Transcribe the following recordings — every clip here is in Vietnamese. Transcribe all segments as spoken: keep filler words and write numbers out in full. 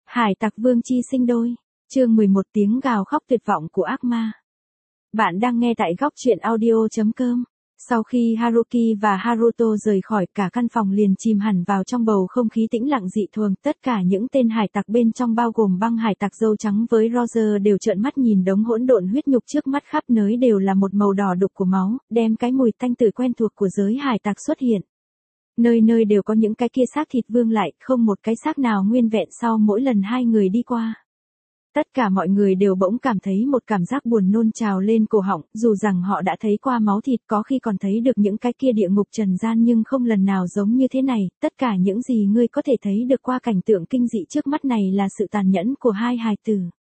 Hải tặc vương chi sinh đôi. Chương mười một tiếng gào khóc tuyệt vọng của ác ma. Bạn đang nghe tại góc truyện audio chấm com. Sau khi Haruki và Haruto rời khỏi, cả căn phòng liền chìm hẳn vào trong bầu không khí tĩnh lặng dị thường. Tất cả những tên hải tặc bên trong bao gồm băng hải tặc dâu trắng với Roger đều trợn mắt nhìn đống hỗn độn huyết nhục trước mắt, khắp nơi đều là một màu đỏ đục của máu, đem cái mùi tanh tưởi quen thuộc của giới hải tặc xuất hiện. Nơi nơi đều có những cái kia xác thịt vương lại, không một cái xác nào nguyên vẹn sau mỗi lần hai người đi qua. Tất cả mọi người đều bỗng cảm thấy một cảm giác buồn nôn trào lên cổ họng, dù rằng họ đã thấy qua máu thịt, có khi còn thấy được những cái kia địa ngục trần gian, nhưng không lần nào giống như thế này. Tất cả những gì ngươi có thể thấy được qua cảnh tượng kinh dị trước mắt này là sự tàn nhẫn của hai hài tử.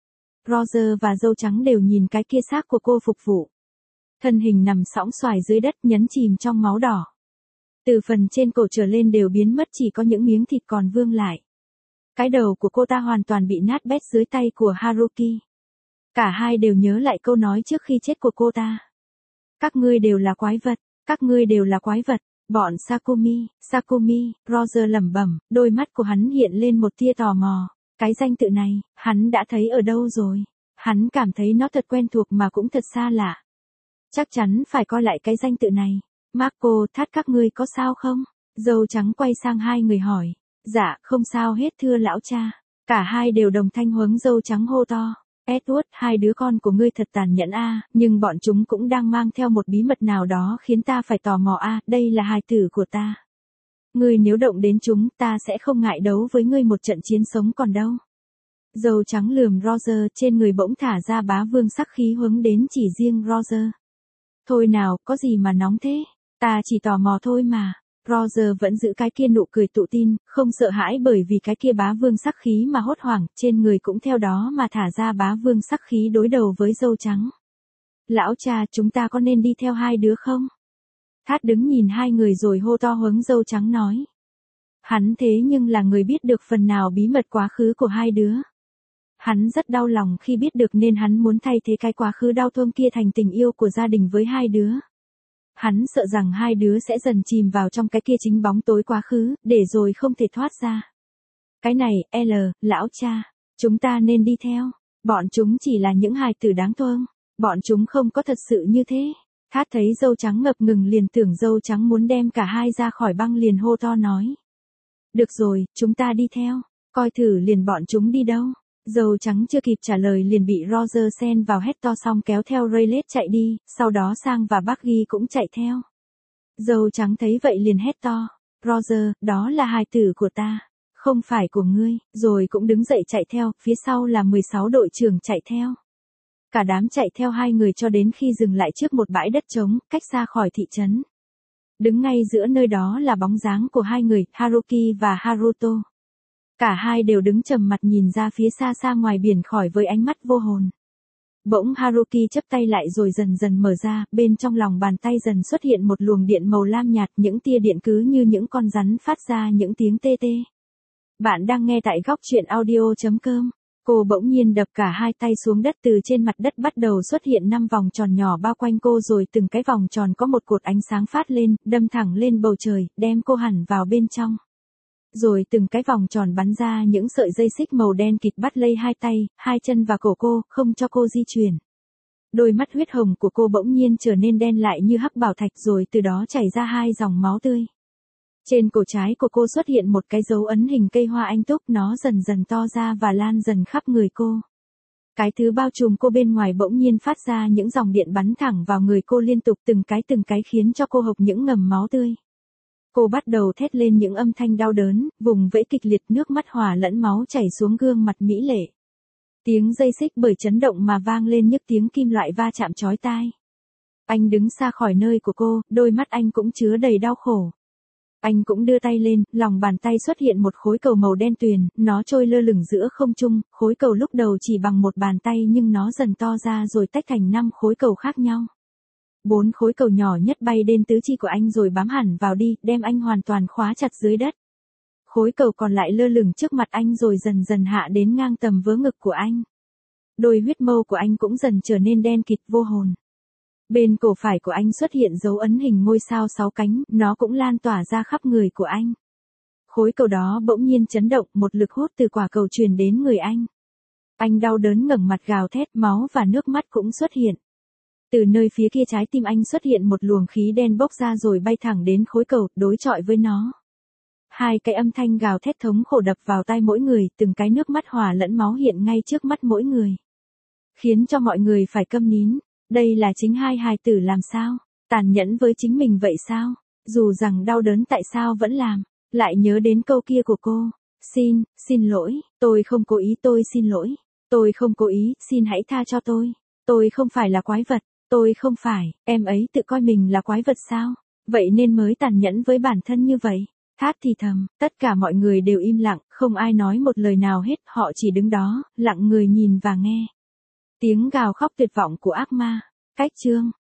Roger và dâu trắng đều nhìn cái kia xác của cô phục vụ. Thân hình nằm sõng xoài dưới đất, nhấn chìm trong máu đỏ. Từ phần trên cổ trở lên đều biến mất, chỉ có những miếng thịt còn vương lại. Cái đầu của cô ta hoàn toàn bị nát bét dưới tay của Haruki. Cả hai đều nhớ lại câu nói trước khi chết của cô ta. Các ngươi đều là quái vật, các ngươi đều là quái vật, bọn Sakumi, Sakumi, Roger lẩm bẩm, đôi mắt của hắn hiện lên một tia tò mò. Cái danh tự này, hắn đã thấy ở đâu rồi? Hắn cảm thấy nó thật quen thuộc mà cũng thật xa lạ. Chắc chắn phải coi lại cái danh tự này. Marco, Thát, các ngươi có sao không? Dâu trắng quay sang hai người hỏi. Dạ, không sao hết thưa lão cha. Cả hai đều đồng thanh huống dâu trắng hô to. Edward, hai đứa con của ngươi thật tàn nhẫn a, nhưng bọn chúng cũng đang mang theo một bí mật nào đó khiến ta phải tò mò a, đây là hài tử của ta. Ngươi nếu động đến chúng, ta sẽ không ngại đấu với ngươi một trận chiến sống còn đâu. Dâu trắng lườm Roger, trên người bỗng thả ra bá vương sắc khí hướng đến chỉ riêng Roger. Thôi nào, có gì mà nóng thế? Ta chỉ tò mò thôi mà. Roger vẫn giữ cái kia nụ cười tự tin, không sợ hãi bởi vì cái kia bá vương sắc khí mà hốt hoảng, trên người cũng theo đó mà thả ra bá vương sắc khí đối đầu với dâu trắng. Lão cha, chúng ta có nên đi theo hai đứa không? Thát đứng nhìn hai người rồi hô to hướng dâu trắng nói. Hắn thế nhưng là người biết được phần nào bí mật quá khứ của hai đứa. Hắn rất đau lòng khi biết được nên hắn muốn thay thế cái quá khứ đau thương kia thành tình yêu của gia đình với hai đứa. Hắn sợ rằng hai đứa sẽ dần chìm vào trong cái kia chính bóng tối quá khứ, để rồi không thể thoát ra. Cái này, L, lão cha, chúng ta nên đi theo. Bọn chúng chỉ là những hài tử đáng thương. Bọn chúng không có thật sự như thế. Thát thấy dâu trắng ngập ngừng liền tưởng dâu trắng muốn đem cả hai ra khỏi băng, liền hô to nói. Được rồi, chúng ta đi theo. Coi thử liền bọn chúng đi đâu. Dâu trắng chưa kịp trả lời liền bị Roger xen vào hét to xong kéo theo Rayleigh chạy đi, sau đó Sang và Buggy cũng chạy theo. Dâu trắng thấy vậy liền hét to, Roger, đó là hài tử của ta, không phải của ngươi, rồi cũng đứng dậy chạy theo, phía sau là mười sáu đội trưởng chạy theo. Cả đám chạy theo hai người cho đến khi dừng lại trước một bãi đất trống, cách xa khỏi thị trấn. Đứng ngay giữa nơi đó là bóng dáng của hai người, Haruki và Haruto. Cả hai đều đứng trầm mặt nhìn ra phía xa xa ngoài biển khỏi với ánh mắt vô hồn. Bỗng Haruki chắp tay lại rồi dần dần mở ra, bên trong lòng bàn tay dần xuất hiện một luồng điện màu lam nhạt, những tia điện cứ như những con rắn phát ra những tiếng tê tê. Bạn đang nghe tại góc truyện audio chấm com. Cô bỗng nhiên đập cả hai tay xuống đất, từ trên mặt đất bắt đầu xuất hiện năm vòng tròn nhỏ bao quanh cô, rồi từng cái vòng tròn có một cột ánh sáng phát lên, đâm thẳng lên bầu trời, đem cô hẳn vào bên trong. Rồi từng cái vòng tròn bắn ra những sợi dây xích màu đen kịt bắt lấy hai tay, hai chân và cổ cô, không cho cô di chuyển. Đôi mắt huyết hồng của cô bỗng nhiên trở nên đen lại như hắc bảo thạch, rồi từ đó chảy ra hai dòng máu tươi. Trên cổ trái của cô xuất hiện một cái dấu ấn hình cây hoa anh túc, nó dần dần to ra và lan dần khắp người cô. Cái thứ bao trùm cô bên ngoài bỗng nhiên phát ra những dòng điện bắn thẳng vào người cô liên tục, từng cái từng cái khiến cho cô hộc những ngầm máu tươi. Cô bắt đầu thét lên những âm thanh đau đớn, vùng vẫy kịch liệt, nước mắt hòa lẫn máu chảy xuống gương mặt mỹ lệ. Tiếng dây xích bởi chấn động mà vang lên nhức tiếng kim loại va chạm chói tai. Anh đứng xa khỏi nơi của cô, đôi mắt anh cũng chứa đầy đau khổ. Anh cũng đưa tay lên, lòng bàn tay xuất hiện một khối cầu màu đen tuyền, nó trôi lơ lửng giữa không trung, khối cầu lúc đầu chỉ bằng một bàn tay nhưng nó dần to ra rồi tách thành năm khối cầu khác nhau. Bốn khối cầu nhỏ nhất bay đến tứ chi của anh rồi bám hẳn vào đi, đem anh hoàn toàn khóa chặt dưới đất. Khối cầu còn lại lơ lửng trước mặt anh rồi dần dần hạ đến ngang tầm vớ ngực của anh. Đôi huyết mâu của anh cũng dần trở nên đen kịt vô hồn. Bên cổ phải của anh xuất hiện dấu ấn hình ngôi sao sáu cánh, nó cũng lan tỏa ra khắp người của anh. Khối cầu đó bỗng nhiên chấn động, một lực hút từ quả cầu truyền đến người anh. Anh đau đớn ngẩng mặt gào thét, máu và nước mắt cũng xuất hiện. Từ nơi phía kia trái tim anh xuất hiện một luồng khí đen bốc ra rồi bay thẳng đến khối cầu, đối chọi với nó. Hai cái âm thanh gào thét thống khổ đập vào tai mỗi người, từng cái nước mắt hòa lẫn máu hiện ngay trước mắt mỗi người. Khiến cho mọi người phải câm nín. Đây là chính hai hài tử làm sao? Tàn nhẫn với chính mình vậy sao? Dù rằng đau đớn tại sao vẫn làm? Lại nhớ đến câu kia của cô. Xin, xin lỗi, tôi không cố ý, tôi xin lỗi. Tôi không cố ý, xin hãy tha cho tôi. Tôi không phải là quái vật, tôi không phải, em ấy tự coi mình là quái vật sao? Vậy nên mới tàn nhẫn với bản thân như vậy. Thát thì thầm, tất cả mọi người đều im lặng, không ai nói một lời nào hết, họ chỉ đứng đó, lặng người nhìn và nghe. Tiếng gào khóc tuyệt vọng của ác ma. Cách chương